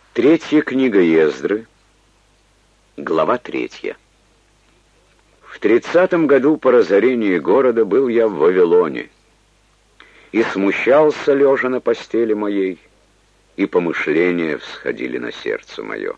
Третья книга Ездры, глава 3. В 30 году по разорении города был я в Вавилоне, и смущался, лежа на постели моей, и помышления всходили на сердце мое.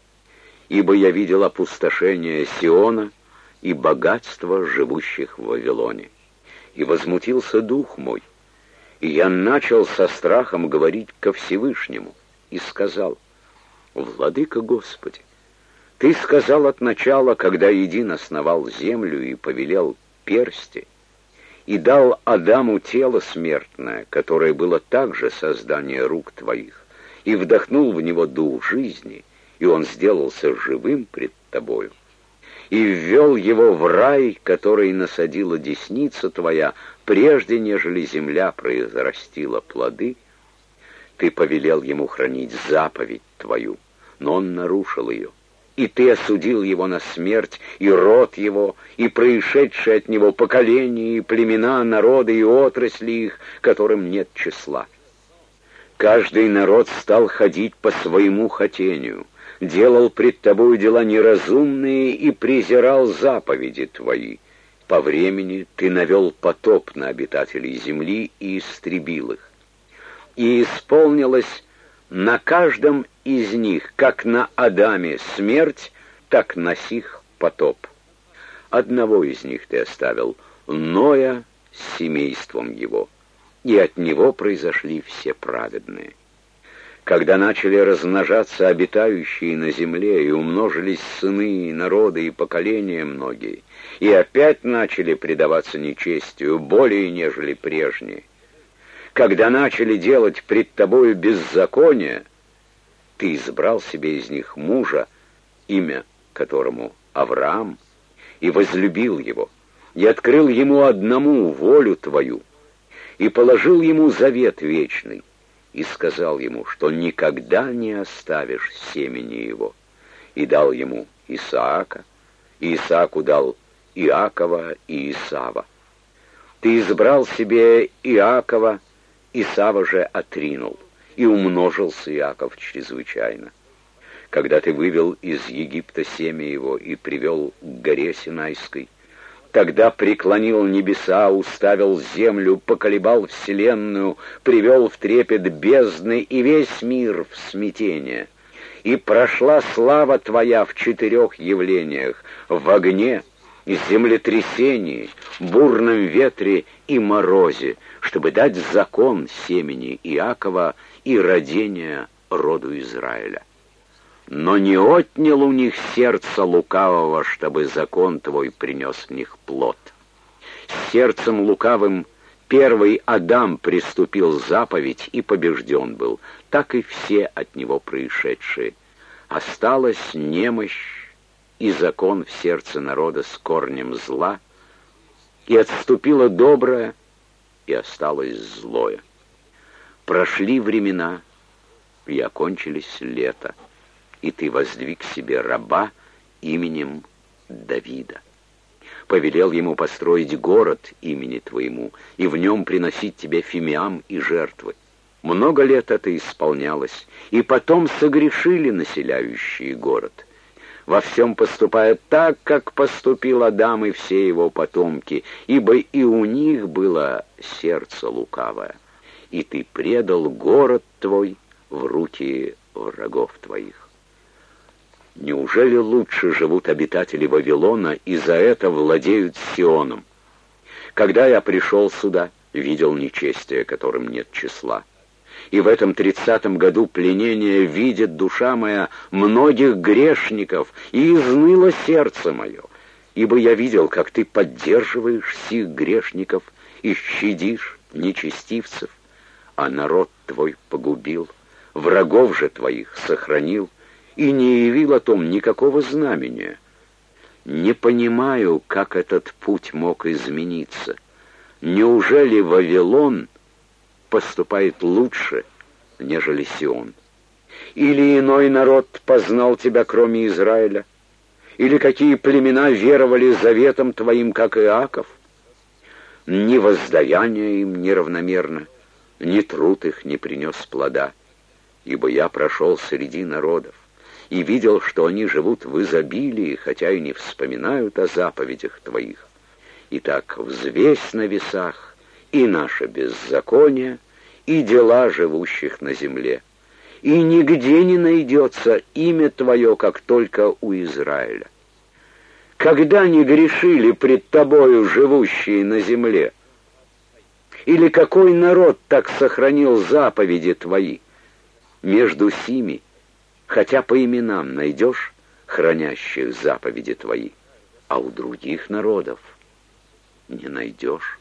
Ибо я видел опустошение Сиона и богатство живущих в Вавилоне. И возмутился дух мой, и я начал со страхом говорить ко Всевышнему, и сказал: «Владыка Господи, Ты сказал от начала, когда Един основал землю и повелел персти, и дал Адаму тело смертное, которое было также создание рук Твоих, и вдохнул в него дух жизни, и он сделался живым пред Тобою, и ввел его в рай, который насадила десница Твоя, прежде нежели земля произрастила плоды. Ты повелел ему хранить заповедь Твою, но он нарушил ее. И Ты осудил его на смерть, и род его, и происшедшие от него поколения, и племена, народы, и отрасли их, которым нет числа. Каждый народ стал ходить по своему хотению, делал пред Тобою дела неразумные и презирал заповеди Твои. По времени Ты навел потоп на обитателей земли и истребил их. И исполнилось на каждом из них, как на Адаме смерть, так на сих потоп. Одного из них Ты оставил, Ноя, с семейством его, и от него произошли все праведные. Когда начали размножаться обитающие на земле, и умножились сыны, и народы, и поколения многие, и опять начали предаваться нечестию, более нежели прежние, когда начали делать пред Тобою беззаконие, Ты избрал себе из них мужа, имя которому Авраам, и возлюбил его, и открыл ему одному волю Твою, и положил ему завет вечный, и сказал ему, что никогда не оставишь семени его, и дал ему Исаака, и Исааку дал Иакова и Исава. Ты избрал себе Иакова, Исава же отринул, и умножился Иаков чрезвычайно. Когда Ты вывел из Египта семя его и привел к горе Синайской, тогда преклонил небеса, уставил землю, поколебал вселенную, привел в трепет бездны и весь мир в смятение. И прошла слава Твоя в 4 явлениях: в огне, землетрясении, бурном ветре и морозе, чтобы дать закон семени Иакова и родения роду Израиля. Но не отнял у них сердце лукавого, чтобы закон Твой принес в них плод. С сердцем лукавым первый Адам приступил заповедь и побежден был, так и все от него происшедшие. Осталась немощь и закон в сердце народа с корнем зла, и отступило доброе, и осталось злое. Прошли времена, и окончились лета, и Ты воздвиг себе раба именем Давида. Повелел ему построить город имени Твоему, и в нем приносить Тебе фимиам и жертвы. Много лет это исполнялось, и потом согрешили населяющие город, во всем поступая так, как поступил Адам и все его потомки, ибо и у них было сердце лукавое. И Ты предал город Твой в руки врагов Твоих. Неужели лучше живут обитатели Вавилона и за это владеют Сионом? Когда я пришел сюда, видел нечестие, которым нет числа. И в этом 30 году пленения видит душа моя многих грешников, и изныло сердце мое, ибо я видел, как Ты поддерживаешь сих грешников и щадишь нечестивцев, а народ Твой погубил, врагов же Твоих сохранил, и не явил о том никакого знамения. Не понимаю, как этот путь мог измениться. Неужели Вавилон поступает лучше, нежели Сион? Или иной народ познал Тебя, кроме Израиля? Или какие племена веровали заветам Твоим, как Иаков? Ни воздаяние им неравномерно, ни труд их не принес плода. ибо я прошел среди народов и видел, что они живут в изобилии, хотя и не вспоминают о заповедях Твоих. Итак, взвесь на весах и наше беззаконие, и дела живущих на земле, и нигде не найдется имя Твое, как только у Израиля. Когда не грешили пред Тобою живущие на земле? Или какой народ так сохранил заповеди Твои? Между сими, хотя по именам найдешь хранящих заповеди Твои, а у других народов не найдешь.